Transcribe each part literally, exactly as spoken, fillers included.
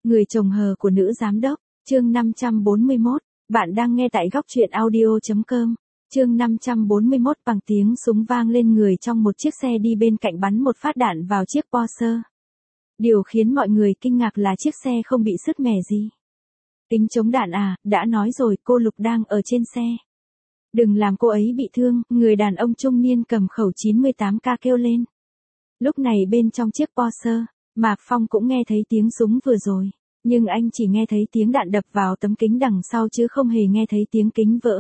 Người chồng hờ của nữ giám đốc, chương năm trăm bốn mươi mốt, bạn đang nghe tại góc truyện audio.com, chương năm trăm bốn mươi mốt bằng tiếng súng vang lên người trong một chiếc xe đi bên cạnh bắn một phát đạn vào chiếc Porsche. Điều khiến mọi người kinh ngạc là chiếc xe không bị sứt mẻ gì. Kính chống đạn à, đã nói rồi cô Lục đang ở trên xe. Đừng làm cô ấy bị thương, người đàn ông trung niên cầm khẩu chín mươi tám K kêu lên. Lúc này bên trong chiếc Porsche, Mạc Phong cũng nghe thấy tiếng súng vừa rồi, nhưng anh chỉ nghe thấy tiếng đạn đập vào tấm kính đằng sau chứ không hề nghe thấy tiếng kính vỡ.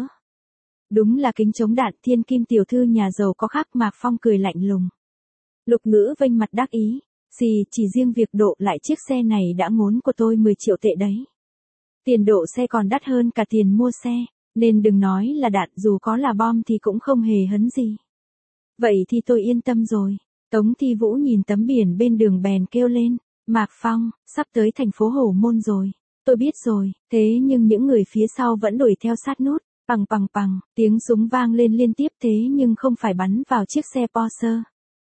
Đúng là kính chống đạn, thiên kim tiểu thư nhà giàu có khác. Mạc Phong cười lạnh lùng. Lục Ngữ vênh mặt đắc ý, xì, chỉ riêng việc độ lại chiếc xe này đã ngốn của tôi mười triệu tệ đấy. Tiền độ xe còn đắt hơn cả tiền mua xe, nên đừng nói là đạn, dù có là bom thì cũng không hề hấn gì. Vậy thì tôi yên tâm rồi. Tống Thi Vũ nhìn tấm biển bên đường bèn kêu lên, Mạc Phong, sắp tới thành phố Hổ Môn rồi. Tôi biết rồi, thế nhưng những người phía sau vẫn đuổi theo sát nút, pằng pằng pằng, tiếng súng vang lên liên tiếp thế nhưng không phải bắn vào chiếc xe Porsche.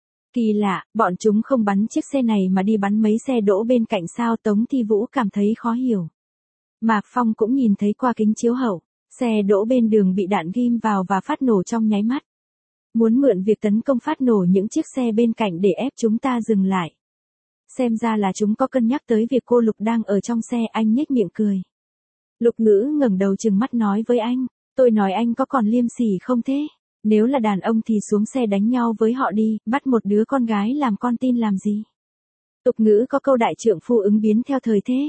Kỳ lạ, bọn chúng không bắn chiếc xe này mà đi bắn mấy xe đỗ bên cạnh sao? Tống Thi Vũ cảm thấy khó hiểu. Mạc Phong cũng nhìn thấy qua kính chiếu hậu, xe đỗ bên đường bị đạn ghim vào và phát nổ trong nháy mắt. Muốn mượn việc tấn công phát nổ những chiếc xe bên cạnh để ép chúng ta dừng lại. Xem ra là chúng có cân nhắc tới việc cô Lục đang ở trong xe. Anh nhếch miệng cười. Lục Ngữ ngẩng đầu trừng mắt nói với anh, tôi nói anh có còn liêm sỉ không thế? Nếu là đàn ông thì xuống xe đánh nhau với họ đi, bắt một đứa con gái làm con tin làm gì? Tục ngữ có câu đại trượng phu ứng biến theo thời thế.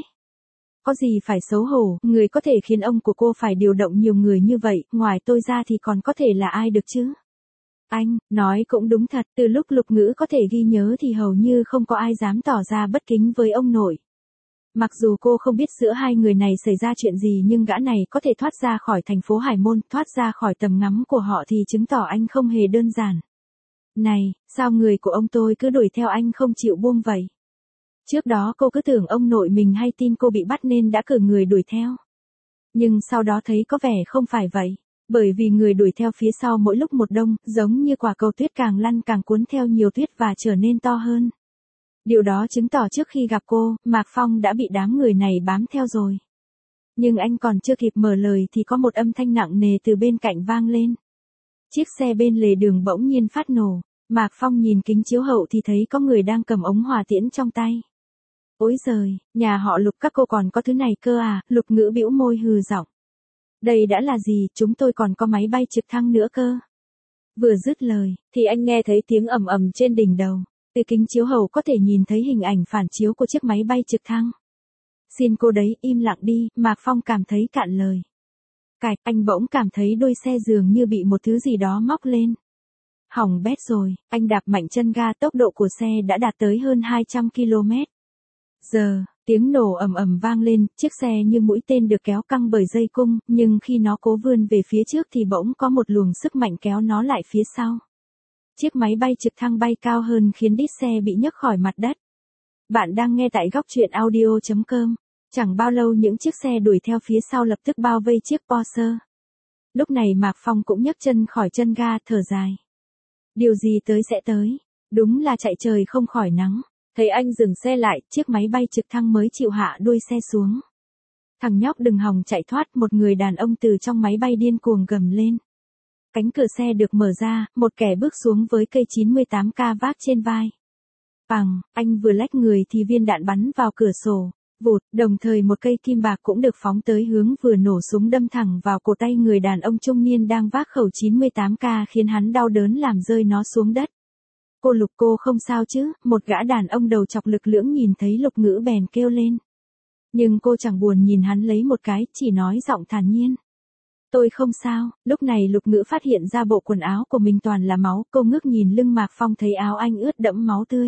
Có gì phải xấu hổ, người có thể khiến ông của cô phải điều động nhiều người như vậy, ngoài tôi ra thì còn có thể là ai được chứ? Anh, nói cũng đúng thật, từ lúc Lục Ngữ có thể ghi nhớ thì hầu như không có ai dám tỏ ra bất kính với ông nội. Mặc dù cô không biết giữa hai người này xảy ra chuyện gì nhưng gã này có thể thoát ra khỏi thành phố Hải Môn, thoát ra khỏi tầm ngắm của họ thì chứng tỏ anh không hề đơn giản. Này, sao người của ông tôi cứ đuổi theo anh không chịu buông vậy? Trước đó cô cứ tưởng ông nội mình hay tin cô bị bắt nên đã cử người đuổi theo. Nhưng sau đó thấy có vẻ không phải vậy. Bởi vì người đuổi theo phía sau mỗi lúc một đông, giống như quả cầu tuyết càng lăn càng cuốn theo nhiều tuyết và trở nên to hơn. Điều đó chứng tỏ trước khi gặp cô, Mạc Phong đã bị đám người này bám theo rồi. Nhưng anh còn chưa kịp mở lời thì có một âm thanh nặng nề từ bên cạnh vang lên. Chiếc xe bên lề đường bỗng nhiên phát nổ. Mạc Phong nhìn kính chiếu hậu thì thấy có người đang cầm ống hỏa tiễn trong tay. Ôi giời, nhà họ Lục các cô còn có thứ này cơ à? Lục Ngữ bĩu môi hừ giọng. Đây đã là gì, chúng tôi còn có máy bay trực thăng nữa cơ. Vừa dứt lời, thì anh nghe thấy tiếng ầm ầm trên đỉnh đầu. Từ kính chiếu hậu có thể nhìn thấy hình ảnh phản chiếu của chiếc máy bay trực thăng. Xin cô đấy, im lặng đi, Mạc Phong cảm thấy cạn lời. Cạch, anh bỗng cảm thấy đuôi xe dường như bị một thứ gì đó móc lên. Hỏng bét rồi, anh đạp mạnh chân ga, tốc độ của xe đã đạt tới hơn hai trăm ki lô mét giờ. Tiếng nổ ầm ầm vang lên, chiếc xe như mũi tên được kéo căng bởi dây cung, nhưng khi nó cố vươn về phía trước thì bỗng có một luồng sức mạnh kéo nó lại phía sau. Chiếc máy bay trực thăng bay cao hơn khiến đít xe bị nhấc khỏi mặt đất. Bạn đang nghe tại góc truyện audio.com. Chẳng bao lâu những chiếc xe đuổi theo phía sau lập tức bao vây chiếc Porsche. Lúc này Mạc Phong cũng nhấc chân khỏi chân ga, thở dài. Điều gì tới sẽ tới, đúng là chạy trời không khỏi nắng. Thấy anh dừng xe lại, chiếc máy bay trực thăng mới chịu hạ đuôi xe xuống. Thằng nhóc đừng hòng chạy thoát, một người đàn ông từ trong máy bay điên cuồng gầm lên. Cánh cửa xe được mở ra, một kẻ bước xuống với cây chín mươi tám K vác trên vai. Pằng, anh vừa lách người thì viên đạn bắn vào cửa sổ, vụt, đồng thời một cây kim bạc cũng được phóng tới hướng vừa nổ súng đâm thẳng vào cổ tay người đàn ông trung niên đang vác khẩu chín mươi tám K khiến hắn đau đớn làm rơi nó xuống đất. Cô Lục, cô không sao chứ? Một gã đàn ông đầu chọc lực lưỡng nhìn thấy Lục Ngữ bèn kêu lên. Nhưng cô chẳng buồn nhìn hắn lấy một cái, chỉ nói giọng thản nhiên. Tôi không sao. Lúc này Lục Ngữ phát hiện ra bộ quần áo của mình toàn là máu, cô ngước nhìn lưng Mạc Phong thấy áo anh ướt đẫm máu tươi.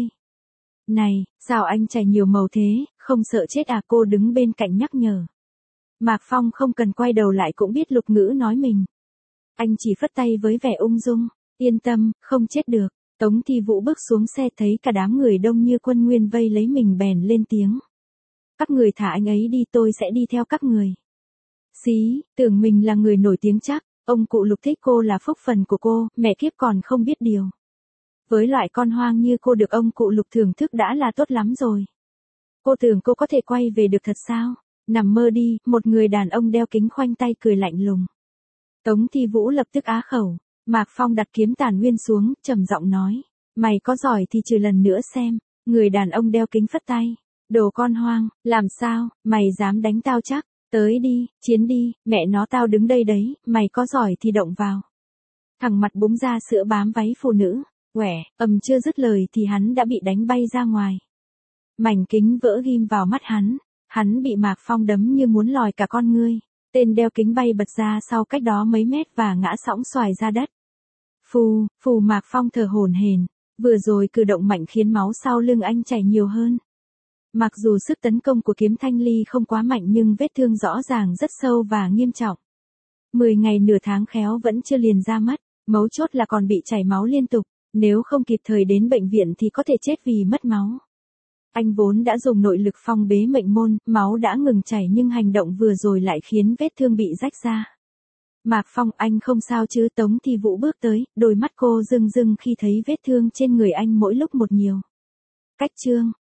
Này, sao anh chảy nhiều màu thế, không sợ chết à? Cô đứng bên cạnh nhắc nhở. Mạc Phong không cần quay đầu lại cũng biết Lục Ngữ nói mình. Anh chỉ phất tay với vẻ ung dung, yên tâm, không chết được. Tống Thi Vũ bước xuống xe thấy cả đám người đông như quân nguyên vây lấy mình bèn lên tiếng. Các người thả anh ấy đi, tôi sẽ đi theo các người. Xí, tưởng mình là người nổi tiếng chắc, ông cụ Lục thích cô là phúc phần của cô, mẹ kiếp còn không biết điều. Với loại con hoang như cô được ông cụ Lục thưởng thức đã là tốt lắm rồi. Cô tưởng cô có thể quay về được thật sao? Nằm mơ đi, một người đàn ông đeo kính khoanh tay cười lạnh lùng. Tống Thi Vũ lập tức á khẩu. Mạc Phong đặt kiếm tàn nguyên xuống, trầm giọng nói. Mày có giỏi thì trừ lần nữa xem. Người đàn ông đeo kính phất tay. Đồ con hoang, làm sao, mày dám đánh tao chắc? Tới đi, chiến đi, mẹ nó tao đứng đây đấy, mày có giỏi thì động vào. Thằng mặt búng ra sữa bám váy phụ nữ. Quẻ, ầm chưa dứt lời thì hắn đã bị đánh bay ra ngoài. Mảnh kính vỡ ghim vào mắt hắn. Hắn bị Mạc Phong đấm như muốn lòi cả con ngươi. Tên đeo kính bay bật ra sau cách đó mấy mét và ngã sõng xoài ra đất. Phù, phù Mạc Phong thở hổn hển. Vừa rồi cử động mạnh khiến máu sau lưng anh chảy nhiều hơn. Mặc dù sức tấn công của kiếm thanh ly không quá mạnh nhưng vết thương rõ ràng rất sâu và nghiêm trọng. Mười ngày nửa tháng khéo vẫn chưa liền ra mắt, mấu chốt là còn bị chảy máu liên tục, nếu không kịp thời đến bệnh viện thì có thể chết vì mất máu. Anh vốn đã dùng nội lực phong bế mệnh môn, máu đã ngừng chảy nhưng hành động vừa rồi lại khiến vết thương bị rách ra. Mạc Phong, anh không sao chứ? Tống Thi Vũ bước tới, đôi mắt cô rưng rưng khi thấy vết thương trên người anh mỗi lúc một nhiều. Cách chương